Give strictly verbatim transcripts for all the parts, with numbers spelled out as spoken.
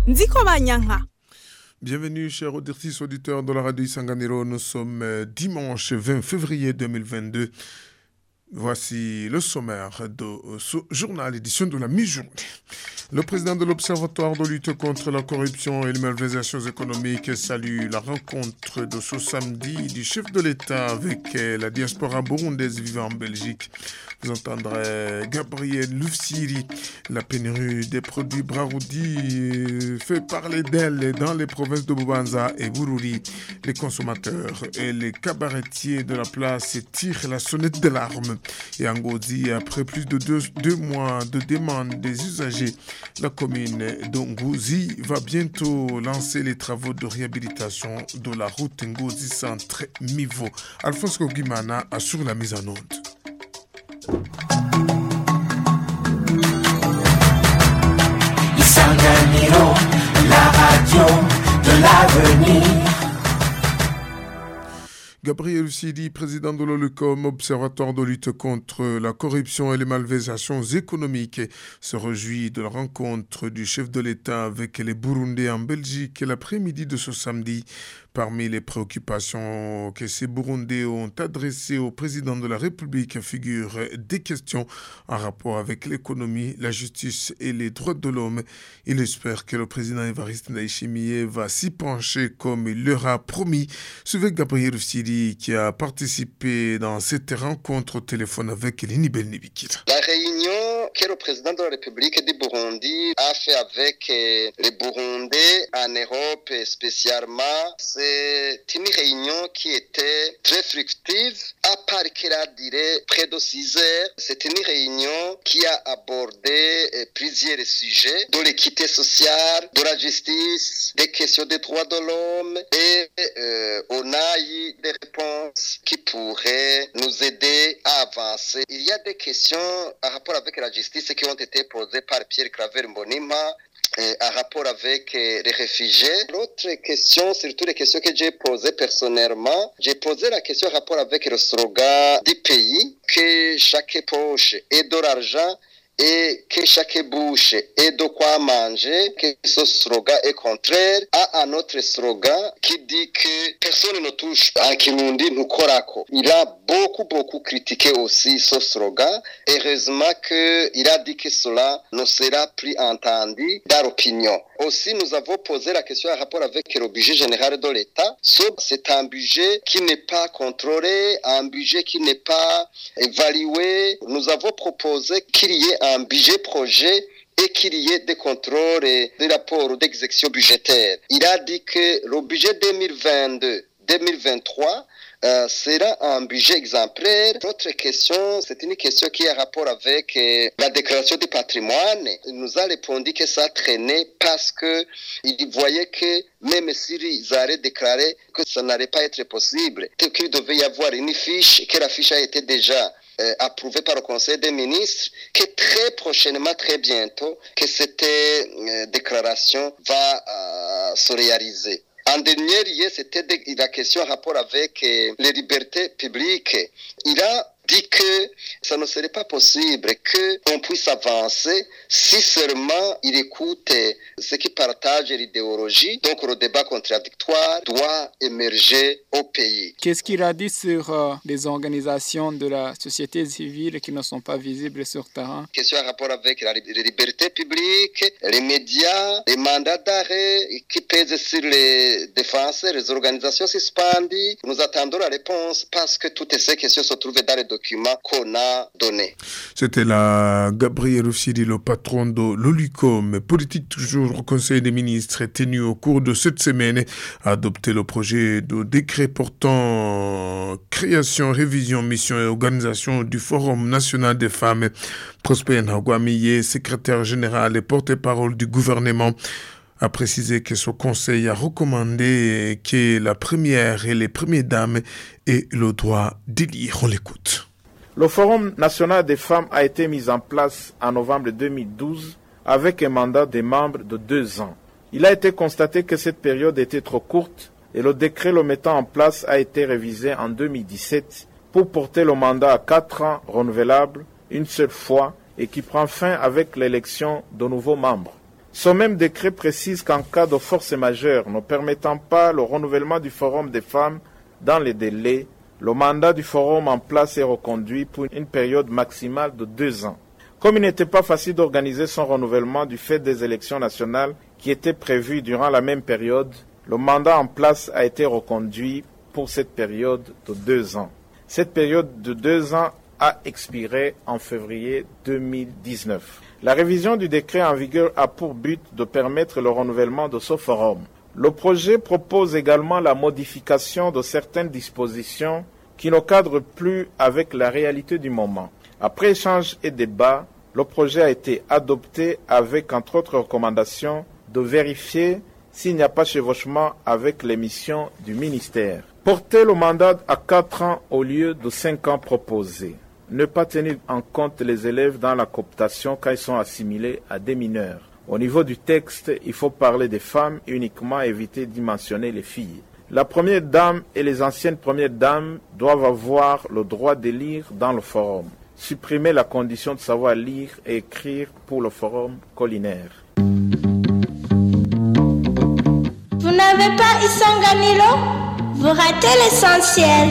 Nziko Banyanka. Bienvenue, chers auditeurs de la radio Isanganiro. Nous sommes dimanche vingt février deux mille vingt-deux. Voici le sommaire de ce journal, édition de la mi-journée. Le président de l'Observatoire de lutte contre la corruption et les malversations économiques salue la rencontre de ce samedi du chef de l'État avec la diaspora burundaise vivant en Belgique. Vous entendrez Gabriel Lufsiri. La pénurie des produits Braroudi fait parler d'elle dans les provinces de Bubanza et Bururi. Les consommateurs et les cabaretiers de la place tirent la sonnette d'alarme. Et en Ngozi, après plus de deux, deux mois de demande des usagers, la commune d'Ongozi va bientôt lancer les travaux de réhabilitation de la route Ngozi Centre Mivo. Alphonse Kogimana assure la mise en onde. Isanganiro, la radio de l'avenir. Gabriel Sidi, président de l'OLUCOM, Observatoire de lutte contre la corruption et les malversations économiques, se réjouit de la rencontre du chef de l'État avec les Burundais en Belgique l'après-midi de ce samedi. Parmi les préoccupations que ces Burundais ont adressées au président de la République figurent des questions en rapport avec l'économie, la justice et les droits de l'homme. Il espère que le président Évariste Ndayishimiye va s'y pencher comme il leur a promis. Suivez Gabriel Sidi qui a participé dans cette rencontre au téléphone avec Elini Belnibikira. La réunion que le président de la République du Burundi a fait avec les Burundais en Europe spécialement, c'est une réunion qui était très fructive, à part qu'elle a duré près de six heures. C'est une réunion qui a abordé plusieurs sujets, de l'équité sociale, de la justice, des questions des droits de l'homme, et euh, on a eu des réponses qui pourraient nous aider à avancer. Il y a des questions en rapport avec la justice qui ont été posées par Pierre Claver Mbonimpa, en rapport avec les réfugiés. L'autre question, surtout les questions que j'ai posées personnellement, j'ai posé la question en rapport avec le slogan du pays, que chaque poche ait de l'argent et que chaque bouche ait de quoi manger, que ce slogan est contraire à un autre slogan qui dit que personne ne touche en Kirundi Nukorako. Il a beaucoup beaucoup critiqué aussi ce slogan. Heureusement qu'il a dit que cela ne sera plus entendu dans l'opinion. Aussi, nous avons posé la question en rapport avec le budget général de l'État. C'est un budget qui n'est pas contrôlé, un budget qui n'est pas évalué. Nous avons proposé qu'il y ait un budget projet et qu'il y ait des contrôles et des rapports d'exécution budgétaire. Il a dit que le budget deux mille vingt-deux deux mille vingt-trois euh, sera un budget exemplaire. Notre question, c'est une question qui a rapport avec euh, la déclaration du patrimoine. Il nous a répondu que ça traînait parce que il voyait que même s'ils allaient déclarer que ça n'allait pas être possible, qu'il devait y avoir une fiche, que la fiche a été déjà Euh, approuvé par le Conseil des ministres, que très prochainement, très bientôt, que cette euh, déclaration va euh, se réaliser. En dernier lieu, c'était de, la question en rapport avec euh, les libertés publiques. Il a dit que ça ne serait pas possible qu'on puisse avancer si seulement il écoute ceux qui partagent l'idéologie. Donc le débat contradictoire doit émerger au pays. Qu'est-ce qu'il a dit sur euh, les organisations de la société civile qui ne sont pas visibles sur terrain? Question en rapport avec la, les libertés publiques, les médias, les mandats d'arrêt qui pèsent sur les défenseurs, les organisations suspendues. Nous attendons la réponse parce que toutes ces questions se trouvent dans les documents qu'on a donnés. C'était la Gabriel Sidi, le patron de l'OLUCOM, politique toujours au Conseil des ministres, tenu au cours de cette semaine, a adopté le projet de décret portant création, révision, mission et organisation du Forum national des femmes. Prosper Ntagwamiye, secrétaire général et porte-parole du gouvernement, a précisé que ce conseil a recommandé que la première et les premières dames aient le droit d'élire. On l'écoute. Le Forum national des femmes a été mis en place en novembre deux mille douze avec un mandat des membres de deux ans. Il a été constaté que cette période était trop courte et le décret le mettant en place a été révisé en deux mille dix-sept pour porter le mandat à quatre ans renouvelable une seule fois et qui prend fin avec l'élection de nouveaux membres. Ce même décret précise qu'en cas de force majeure ne permettant pas le renouvellement du Forum des femmes dans les délais, le mandat du Forum en place est reconduit pour une période maximale de deux ans. Comme il n'était pas facile d'organiser son renouvellement du fait des élections nationales qui étaient prévues durant la même période, le mandat en place a été reconduit pour cette période de deux ans. Cette période de deux ans a expiré en février deux mille dix-neuf. La révision du décret en vigueur a pour but de permettre le renouvellement de ce forum. Le projet propose également la modification de certaines dispositions qui ne cadrent plus avec la réalité du moment. Après échange et débat, le projet a été adopté avec, entre autres recommandations, de vérifier s'il n'y a pas chevauchement avec les missions du ministère. Porter le mandat à quatre ans au lieu de cinq ans proposés. Ne pas tenir en compte les élèves dans la cooptation quand ils sont assimilés à des mineurs. Au niveau du texte, il faut parler des femmes et uniquement éviter d'y mentionner les filles. La première dame et les anciennes premières dames doivent avoir le droit d'élire dans le forum. Supprimer la condition de savoir lire et écrire pour le forum collinaire. Vous n'avez pas Isanganiro? Vous ratez l'essentiel.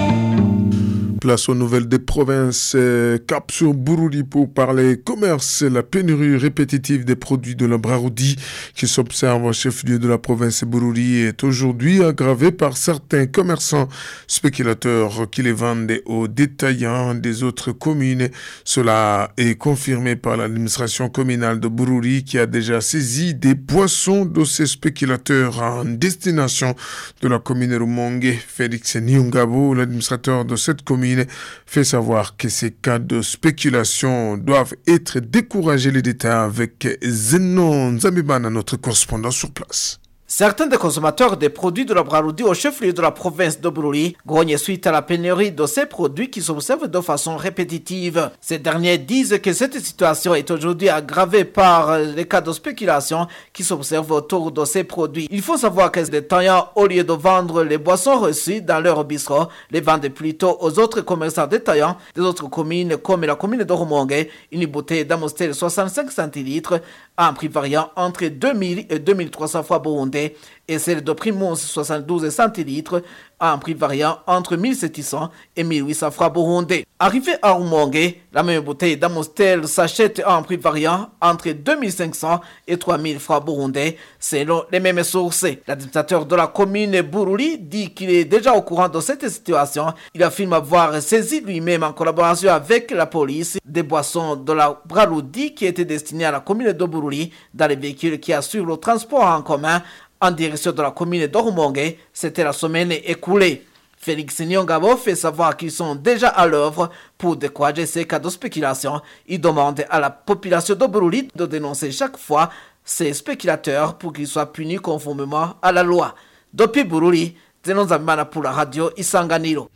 Place aux nouvelles des provinces. Cap sur Bururi pour parler commerce. La pénurie répétitive des produits de la Braroudi qui s'observe au chef-lieu de la province Bururi est aujourd'hui aggravée par certains commerçants spéculateurs qui les vendent aux détaillants des autres communes. Cela est confirmé par l'administration communale de Bururi qui a déjà saisi des poissons de ces spéculateurs en destination de la commune Rumongue. Félix Nyungabo, l'administrateur de cette commune, fait savoir que ces cas de spéculation doivent être découragés. Les détails avec Zenon Zambibana, notre correspondant sur place. Certains des consommateurs des produits de la Braroudi au chef-lieu de la province de Bururi grognent suite à la pénurie de ces produits qui s'observent de façon répétitive. Ces derniers disent que cette situation est aujourd'hui aggravée par les cas de spéculation qui s'observent autour de ces produits. Il faut savoir que les détaillants, au lieu de vendre les boissons reçues dans leur bistrot, les vendent plutôt aux autres commerçants détaillants des autres communes comme la commune de Rumongue. Une bouteille d'Amstel soixante-cinq centilitres à un prix variant entre deux mille et deux mille trois cents francs burundais et celle de Primus soixante-douze centilitres à un prix variant entre mille sept cents et mille huit cents francs burundais. Arrivé à Rumongue, la même bouteille d'Amstel s'achète à un prix variant entre deux mille cinq cents et trois mille francs burundais selon les mêmes sources. L'administrateur de la commune Bururi dit qu'il est déjà au courant de cette situation. Il affirme avoir saisi lui-même en collaboration avec la police des boissons de la Braroudi qui étaient destinées à la commune de Bururi dans les véhicules qui assurent le transport en commun en direction de la commune de Rumongue. C'était la semaine écoulée. Félix Nyongabo fait savoir qu'ils sont déjà à l'œuvre pour décourager ces cas de spéculation. Il demande à la population de Bururi de dénoncer chaque fois ces spéculateurs pour qu'ils soient punis conformément à la loi. Depuis Bururi, Zeno Nzambimana pour la radio Isanganiro.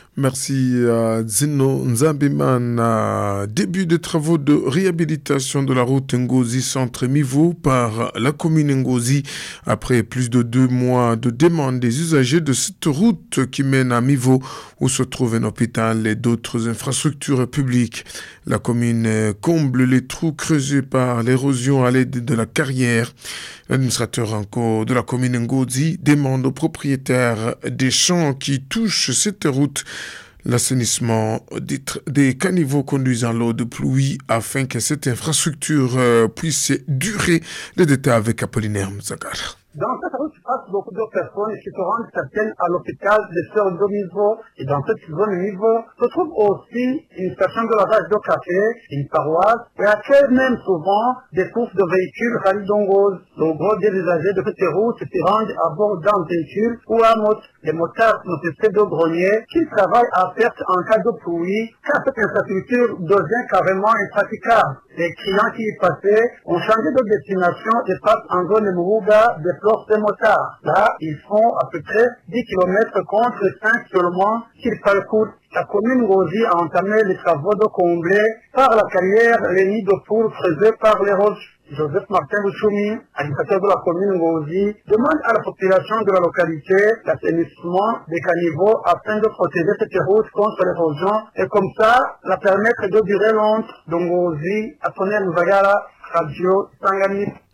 Merci à Zeno Nzambimana. Début des travaux de réhabilitation de la route Ngozi Centre Mivo par la commune Ngozi. Après plus de deux mois de demande des usagers de cette route qui mène à Mivo où se trouve un hôpital et d'autres infrastructures publiques. La commune comble les trous creusés par l'érosion à l'aide de la carrière. L'administrateur encore de la commune Ngozi demande aux propriétaires des champs qui touchent cette route l'assainissement des, des caniveaux conduisant l'eau de pluie afin que cette infrastructure euh, puisse durer. Les détails avec Apollinaire Mzagar. Dans cette route passent beaucoup de personnes qui se rendent certaines à l'hôpital des Sœurs de Mivo. Et dans cette zone Mivo se trouve aussi une station de lavage de café, une paroisse, et accueille même souvent des courses de véhicules rallyes-dongos. Le gros des usagers de cette route se rendent à bord d'un véhicule ou à moto. Les motards ne cessent de grogner qu'ils travaillent à perte en cas de pluie, car cette infrastructure devient carrément impraticable. Les clients qui y passaient ont changé de destination et passent en zone Mourouga des flores de motards. Là, ils font à peu près dix kilomètres contre cinq seulement qu'ils parcourent. La commune Ngozi a entamé les travaux de combler par la carrière les nids de poules creusés par les roches. Joseph Martin Bouchoumi, administrateur de la commune Ngozi, demande à la population de la localité l'assainissement des caniveaux afin de protéger cette route contre l'érosion et comme ça la permettre de durer longtemps. De Ngozi, à Tonnerre Nzagara, Radio Sangani.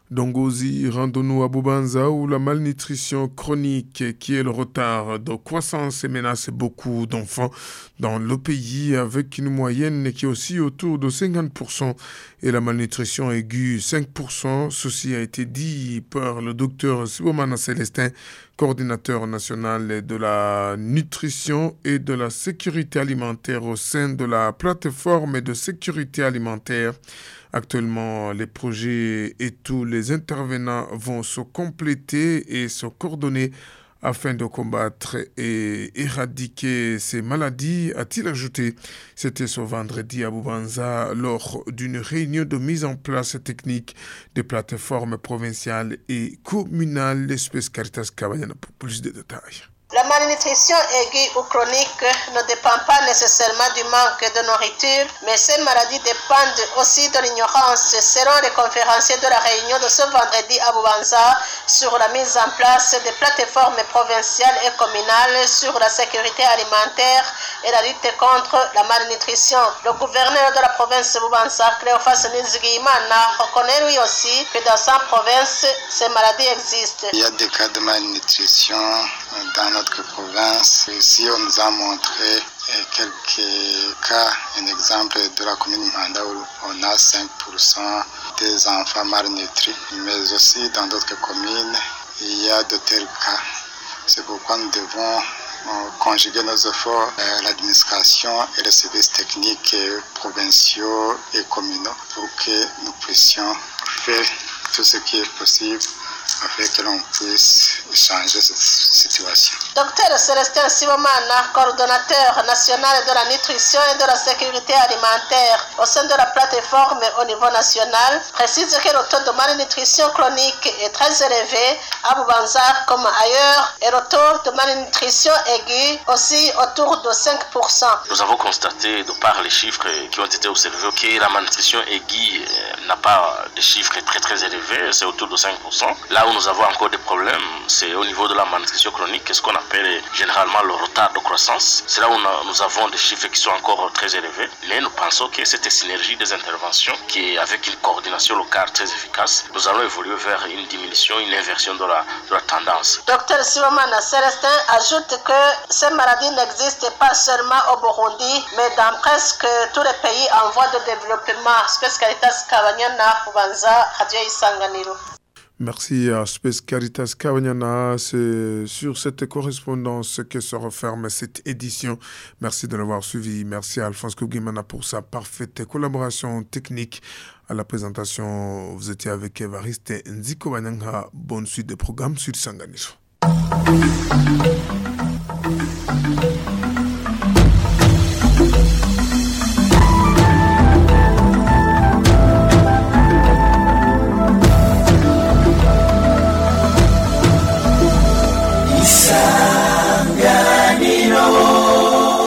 Dongozi, rendons-nous à Bubanza où la malnutrition chronique qui est le retard de croissance menace beaucoup d'enfants dans le pays avec une moyenne qui est aussi autour de cinquante pour cent et la malnutrition aiguë cinq pour cent. Ceci a été dit par le docteur Sibomana Célestin, coordinateur national de la nutrition et de la sécurité alimentaire au sein de la plateforme de sécurité alimentaire. Actuellement, les projets et tous les intervenants vont se compléter et se coordonner afin de combattre et éradiquer ces maladies, a-t-il ajouté. C'était ce vendredi à Bubanza lors d'une réunion de mise en place technique des plateformes provinciales et communales. L'espèce Caritas Cabanyana pour plus de détails. La malnutrition aiguë ou chronique ne dépend pas nécessairement du manque de nourriture, mais ces maladies dépendent aussi de l'ignorance, selon les conférenciers de la réunion de ce vendredi à Bubanza sur la mise en place des plateformes provinciales et communales sur la sécurité alimentaire et la lutte contre la malnutrition. Le gouverneur de la province de Bubanza, Cléophas Nizigimana, reconnaît lui aussi que dans sa province, ces maladies existent. Il y a des cas de malnutrition dans notre province. Ici, on nous a montré quelques cas, un exemple de la commune Manda où on a cinq pour cent des enfants malnutris, mais aussi dans d'autres communes, il y a de tels cas. C'est pourquoi nous devons conjuguer nos efforts, euh, l'administration et les services techniques euh, provinciaux et communaux pour que nous puissions faire tout ce qui est possible afin que l'on puisse changer cette situation. Docteur Célestin Sibomana, coordonnateur national de la nutrition et de la sécurité alimentaire au sein de la plateforme au niveau national, précise que le taux de malnutrition chronique est très élevé à Bubanza comme ailleurs et le taux de malnutrition aiguë aussi autour de cinq pour cent. Nous avons constaté, de par les chiffres qui ont été observés, que la malnutrition aiguë n'a pas de chiffres très très élevés, c'est autour de cinq pour cent. Là où nous avons encore des problèmes, c'est au niveau de la malnutrition chronique, ce qu'on appelle généralement le retard de croissance. C'est là où nous avons des chiffres qui sont encore très élevés. Mais nous pensons que cette synergie des interventions, qui est avec une coordination locale très efficace, nous allons évoluer vers une diminution, une inversion de la, de la tendance. Docteur Sibomana Célestin ajoute que ces maladies n'existent pas seulement au Burundi, mais dans presque tous les pays en voie de développement. Space Caritas Kabanyana, Bubanza, Radio Isanganiro. Merci à Space Caritas Kabanyana. C'est sur cette correspondance que se referme cette édition. Merci de l'avoir suivi. Merci à Alphonse Kougimana pour sa parfaite collaboration technique. À la présentation, vous étiez avec Evariste Nziko Banyanga. Bonne suite de programme sur Sanganiso.